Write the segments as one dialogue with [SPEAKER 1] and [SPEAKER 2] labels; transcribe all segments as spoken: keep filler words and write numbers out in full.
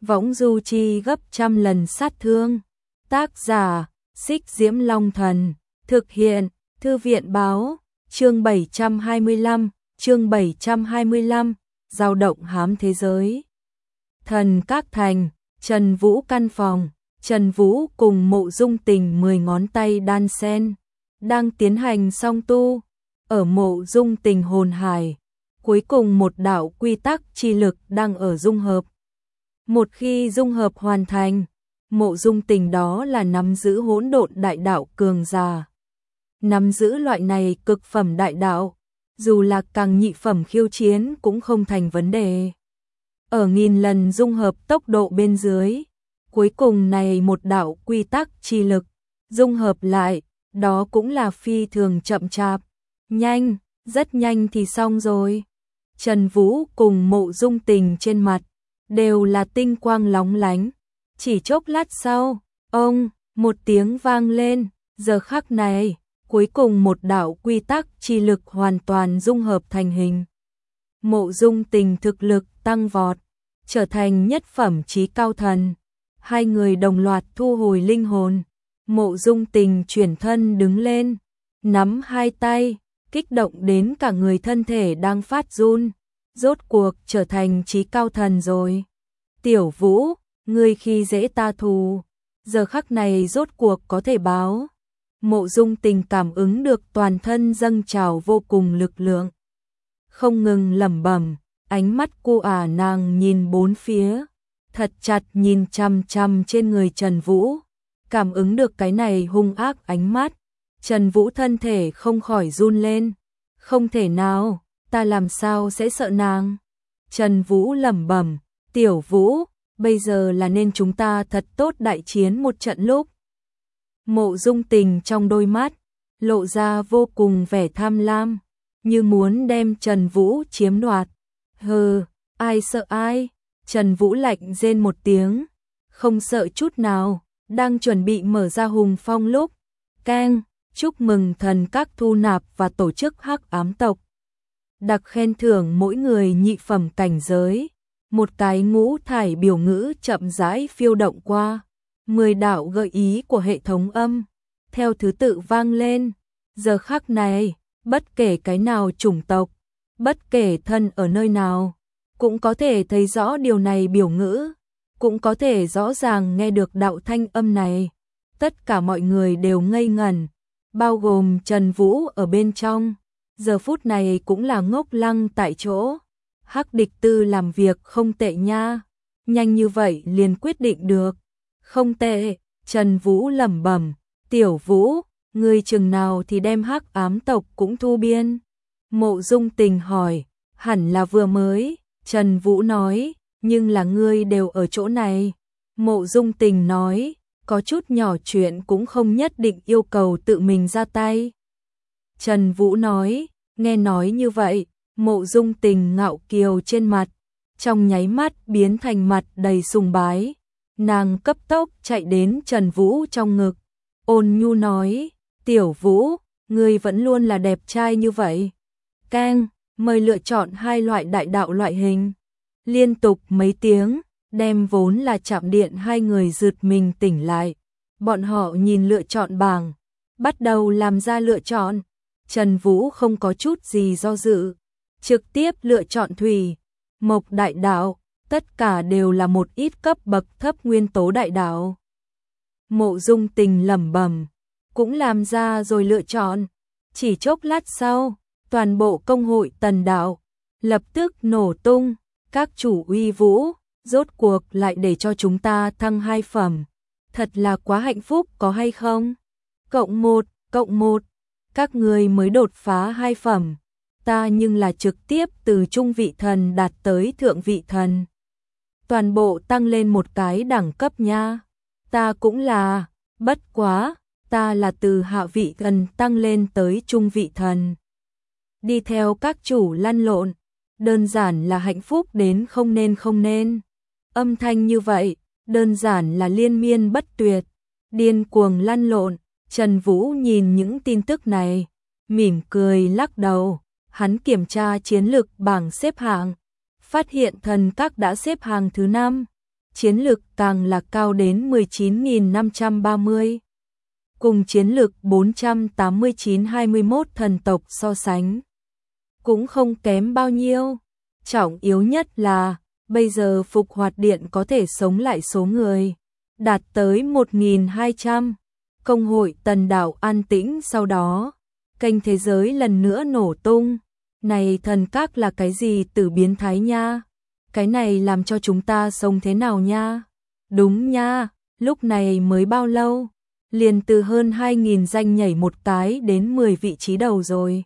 [SPEAKER 1] võng du chi gấp trăm lần sát thương. Tác giả, Xích Diễm Long Thần, thực hiện, Thư viện Báo, chương bảy trăm hai mươi lăm, chương bảy trăm hai mươi lăm, dao động hám thế giới. Thần Các Thành, Trần Vũ căn phòng, Trần Vũ cùng Mộ Dung Tình mười ngón tay đan sen, đang tiến hành song tu, ở Mộ Dung Tình hồn hải, cuối cùng một đạo quy tắc chi lực đang ở dung hợp. Một khi dung hợp hoàn thành, Mộ Dung Tình đó là nắm giữ hỗn độn đại đạo cường giả. Nắm giữ loại này cực phẩm đại đạo, dù là càng nhị phẩm khiêu chiến cũng không thành vấn đề. Ở nghìn lần dung hợp tốc độ bên dưới, cuối cùng này một đạo quy tắc chi lực, dung hợp lại, đó cũng là phi thường chậm chạp. Nhanh, rất nhanh thì xong rồi. Trần Vũ cùng Mộ Dung Tình trên mặt, đều là tinh quang lóng lánh. Chỉ chốc lát sau, ông, một tiếng vang lên, giờ khắc này, cuối cùng một đạo quy tắc chi lực hoàn toàn dung hợp thành hình. Mộ Dung Tình thực lực tăng vọt, trở thành nhất phẩm chí cao thần. Hai người đồng loạt thu hồi linh hồn. Mộ Dung Tình chuyển thân đứng lên, nắm hai tay, kích động đến cả người thân thể đang phát run. Rốt cuộc trở thành chí cao thần rồi. Tiểu Vũ, ngươi khi dễ ta thù, giờ khắc này rốt cuộc có thể báo. Mộ Dung Tình cảm ứng được toàn thân dâng trào vô cùng lực lượng, không ngừng lẩm bẩm, ánh mắt cô ả nàng nhìn bốn phía, thật chặt nhìn chằm chằm trên người Trần Vũ, cảm ứng được cái này hung ác ánh mắt, Trần Vũ thân thể không khỏi run lên, không thể nào, ta làm sao sẽ sợ nàng? Trần Vũ lẩm bẩm, Tiểu Vũ, bây giờ là nên chúng ta thật tốt đại chiến một trận lúc. Mộ Dung Tình trong đôi mắt, lộ ra vô cùng vẻ tham lam, như muốn đem Trần Vũ chiếm đoạt. Hừ, ai sợ ai? Trần Vũ lạnh rên một tiếng, không sợ chút nào, đang chuẩn bị mở ra hùng phong lúc. Keng, chúc mừng thần các thu nạp và tổ chức Hắc Ám tộc. Đặc khen thưởng mỗi người nhị phẩm cảnh giới. Một cái ngũ thải biểu ngữ chậm rãi phiêu động qua. Mười đạo gợi ý của hệ thống âm, theo thứ tự vang lên. Giờ khắc này, bất kể cái nào chủng tộc, bất kể thân ở nơi nào, cũng có thể thấy rõ điều này biểu ngữ, cũng có thể rõ ràng nghe được đạo thanh âm này. Tất cả mọi người đều ngây ngẩn, bao gồm Trần Vũ ở bên trong. Giờ phút này cũng là ngốc lăng tại chỗ. Hắc Địch Tư làm việc không tệ nha, nhanh như vậy liền quyết định được. Không tệ, Trần Vũ lẩm bẩm, Tiểu Vũ, ngươi chừng nào thì đem Hắc Ám tộc cũng thu biên? Mộ Dung Tình hỏi, hẳn là vừa mới, Trần Vũ nói, nhưng là ngươi đều ở chỗ này. Mộ Dung Tình nói, có chút nhỏ chuyện cũng không nhất định yêu cầu tự mình ra tay. Trần Vũ nói, nghe nói như vậy, Mộ Dung Tình ngạo kiều trên mặt, trong nháy mắt biến thành mặt đầy sùng bái. Nàng cấp tốc chạy đến Trần Vũ trong ngực, ôn nhu nói, Tiểu Vũ, ngươi vẫn luôn là đẹp trai như vậy. Keng, mời lựa chọn hai loại đại đạo loại hình. Liên tục mấy tiếng, đem vốn là chạm điện hai người giật mình tỉnh lại. Bọn họ nhìn lựa chọn bảng, bắt đầu làm ra lựa chọn. Trần Vũ không có chút gì do dự, trực tiếp lựa chọn thủy, mộc đại đạo, tất cả đều là một ít cấp bậc thấp nguyên tố đại đạo. Mộ Dung Tình lẩm bẩm, cũng làm ra rồi lựa chọn. Chỉ chốc lát sau, toàn bộ công hội Tần đạo lập tức nổ tung. Các chủ uy vũ, rốt cuộc lại để cho chúng ta thăng hai phẩm. Thật là quá hạnh phúc có hay không? Cộng một, cộng một, các người mới đột phá hai phẩm. Ta nhưng là trực tiếp từ trung vị thần đạt tới thượng vị thần. Toàn bộ tăng lên một cái đẳng cấp nha. Ta cũng là, bất quá, ta là từ hạ vị thần tăng lên tới trung vị thần. Đi theo các chủ lăn lộn, đơn giản là hạnh phúc đến không nên không nên. Âm thanh như vậy, đơn giản là liên miên bất tuyệt, điên cuồng lăn lộn. Trần Vũ nhìn những tin tức này, mỉm cười lắc đầu. Hắn kiểm tra chiến lực bảng xếp hạng, phát hiện thần các đã xếp hàng thứ năm. chiến lực càng là cao đến mười chín nghìn năm trăm ba mươi. Cùng chiến lực bốn trăm tám mươi chín hai mươi mốt thần tộc so sánh, cũng không kém bao nhiêu. Trọng yếu nhất là, bây giờ Phục Hoạt Điện có thể sống lại số người, đạt tới một nghìn hai trăm. Công hội Tần Đảo an tĩnh sau đó, kênh thế giới lần nữa nổ tung. Này thần các là cái gì tử biến thái nha? Cái này làm cho chúng ta sống thế nào nha? Đúng nha, lúc này mới bao lâu? Liền từ hơn hai nghìn danh nhảy một cái đến mười vị trí đầu rồi.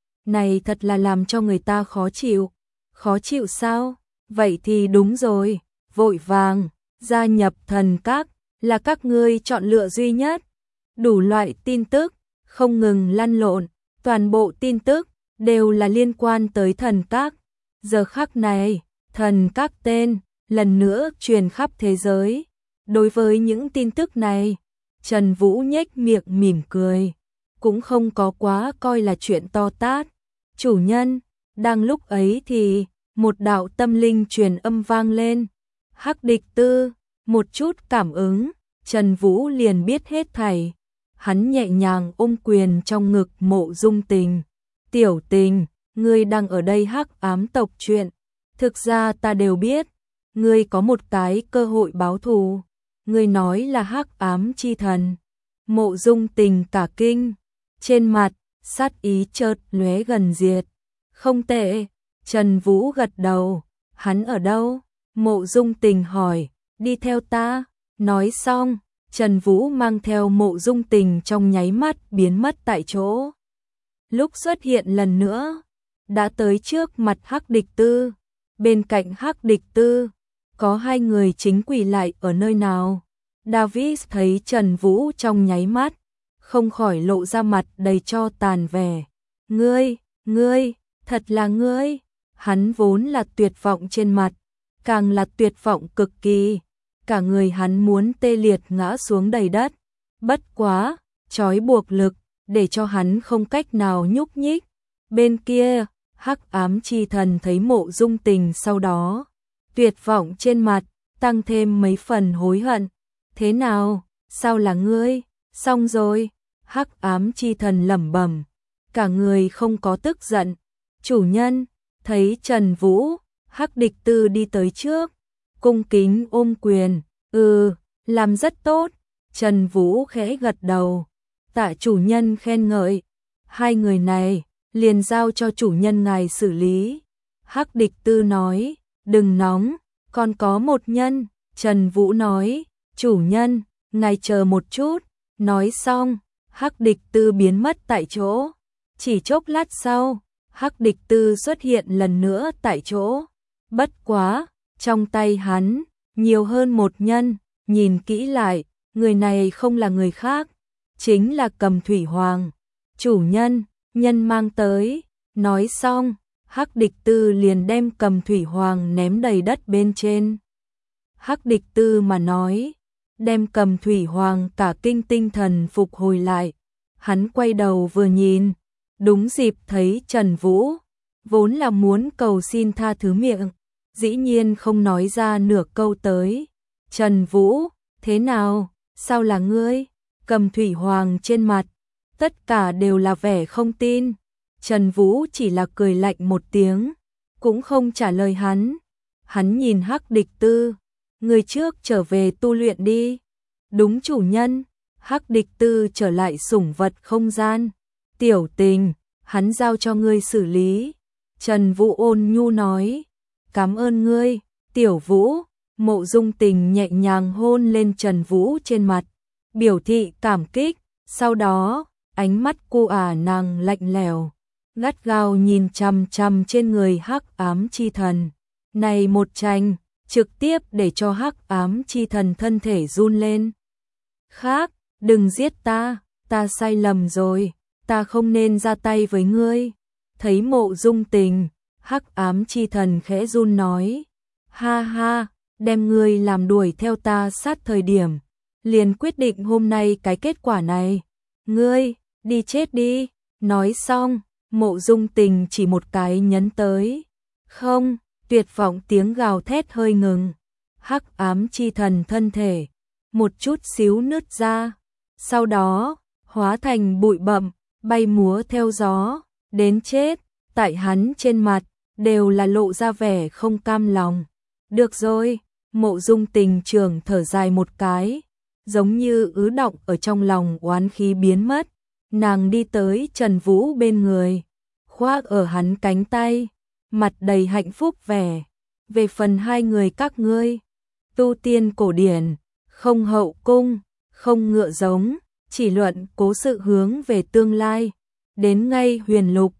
[SPEAKER 1] Này thật là làm cho người ta khó chịu. Khó chịu sao? Vậy thì đúng rồi, vội vàng, gia nhập thần các, là các ngươi chọn lựa duy nhất. Đủ loại tin tức, không ngừng lăn lộn, toàn bộ tin tức, đều là liên quan tới thần các. Giờ khắc này, thần các tên, lần nữa truyền khắp thế giới. Đối với những tin tức này, Trần Vũ nhếch miệng mỉm cười, cũng không có quá coi là chuyện to tát. Chủ nhân, đang lúc ấy thì, một đạo tâm linh truyền âm vang lên. Hắc địch tư, một chút cảm ứng, Trần Vũ liền biết hết thảy. Hắn nhẹ nhàng ôm quyền trong ngực Mộ Dung Tình. Tiểu Tình, ngươi đang ở đây hắc ám tộc chuyện. Thực ra ta đều biết, ngươi có một cái cơ hội báo thù. Ngươi nói là hắc ám chi thần. Mộ Dung Tình cả kinh, trên mặt, sát ý chợt lóe gần diệt. Không tệ, Trần Vũ gật đầu. Hắn ở đâu? Mộ Dung Tình hỏi. Đi theo ta. Nói xong, Trần Vũ mang theo Mộ Dung Tình trong nháy mắt biến mất tại chỗ. Lúc xuất hiện lần nữa, đã tới trước mặt Hắc Địch Tư. Bên cạnh Hắc Địch Tư, có hai người chính quỳ lại ở nơi nào. David thấy Trần Vũ trong nháy mắt, không khỏi lộ ra mặt đầy cho tàn vẻ. Ngươi, ngươi, thật là ngươi. Hắn vốn là tuyệt vọng trên mặt, càng là tuyệt vọng cực kỳ. Cả người hắn muốn tê liệt ngã xuống đầy đất. Bất quá, trói buộc lực, để cho hắn không cách nào nhúc nhích. Bên kia, hắc ám chi thần thấy Mộ Dung Tình sau đó, tuyệt vọng trên mặt, tăng thêm mấy phần hối hận. Thế nào, sao là ngươi? Xong rồi, hắc ám chi thần lẩm bẩm, cả người không có tức giận. Chủ nhân, thấy Trần Vũ, Hắc Địch Tư đi tới trước, cung kính ôm quyền. Ừ, làm rất tốt. Trần Vũ khẽ gật đầu. Tạ chủ nhân khen ngợi. Hai người này, liền giao cho chủ nhân ngài xử lý. Hắc Địch Tư nói, đừng nóng, còn có một nhân. Trần Vũ nói, chủ nhân, ngài chờ một chút. Nói xong, Hắc Địch Tư biến mất tại chỗ. Chỉ chốc lát sau, Hắc Địch Tư xuất hiện lần nữa tại chỗ. Bất quá, trong tay hắn, nhiều hơn một nhân. Nhìn kỹ lại, người này không là người khác, chính là Cầm Thủy Hoàng. Chủ nhân, nhân mang tới. Nói xong, Hắc Địch Tư liền đem Cầm Thủy Hoàng ném đầy đất bên trên. Hắc Địch Tư mà nói, đem Cầm Thủy Hoàng cả kinh tinh thần phục hồi lại. Hắn quay đầu vừa nhìn, đúng dịp thấy Trần Vũ, vốn là muốn cầu xin tha thứ miệng, dĩ nhiên không nói ra nửa câu tới. Trần Vũ, thế nào, sao là ngươi? Cầm Thủy Hoàng trên mặt, tất cả đều là vẻ không tin. Trần Vũ chỉ là cười lạnh một tiếng, cũng không trả lời hắn. Hắn nhìn Hắc Địch Tư, người trước trở về tu luyện đi. Đúng chủ nhân. Hắc Địch Tư trở lại sủng vật không gian. Tiểu Tình, hắn giao cho ngươi xử lý. Trần Vũ ôn nhu nói, cảm ơn ngươi, Tiểu Vũ. Mộ Dung Tình nhẹ nhàng hôn lên Trần Vũ trên mặt, biểu thị cảm kích. Sau đó, ánh mắt cô ả nàng lạnh lẽo, gắt gao nhìn chằm chằm trên người hắc ám chi thần. Này một tranh, trực tiếp để cho hắc ám chi thần thân thể run lên. Khác, đừng giết ta, ta sai lầm rồi, ta không nên ra tay với ngươi. Thấy Mộ Dung Tình, hắc ám chi thần khẽ run nói, ha ha, đem ngươi làm đuổi theo ta sát thời điểm, liền quyết định hôm nay cái kết quả này. Ngươi, đi chết đi. Nói xong, Mộ Dung Tình chỉ một cái nhấn tới. Không, tuyệt vọng tiếng gào thét hơi ngừng. hắc ám chi thần thân thể, một chút xíu nứt ra, sau đó, hóa thành bụi bặm, bay múa theo gió, đến chết, tại hắn trên mặt, đều là lộ ra vẻ không cam lòng. Được rồi, Mộ Dung Tình Trường thở dài một cái, giống như ứ đọng ở trong lòng oán khí biến mất, nàng đi tới Trần Vũ bên người, khoác ở hắn cánh tay, mặt đầy hạnh phúc vẻ. Về phần hai người các ngươi, tu tiên cổ điển, không hậu cung, không ngựa giống, chỉ luận cố sự hướng về tương lai, đến ngay huyền lục,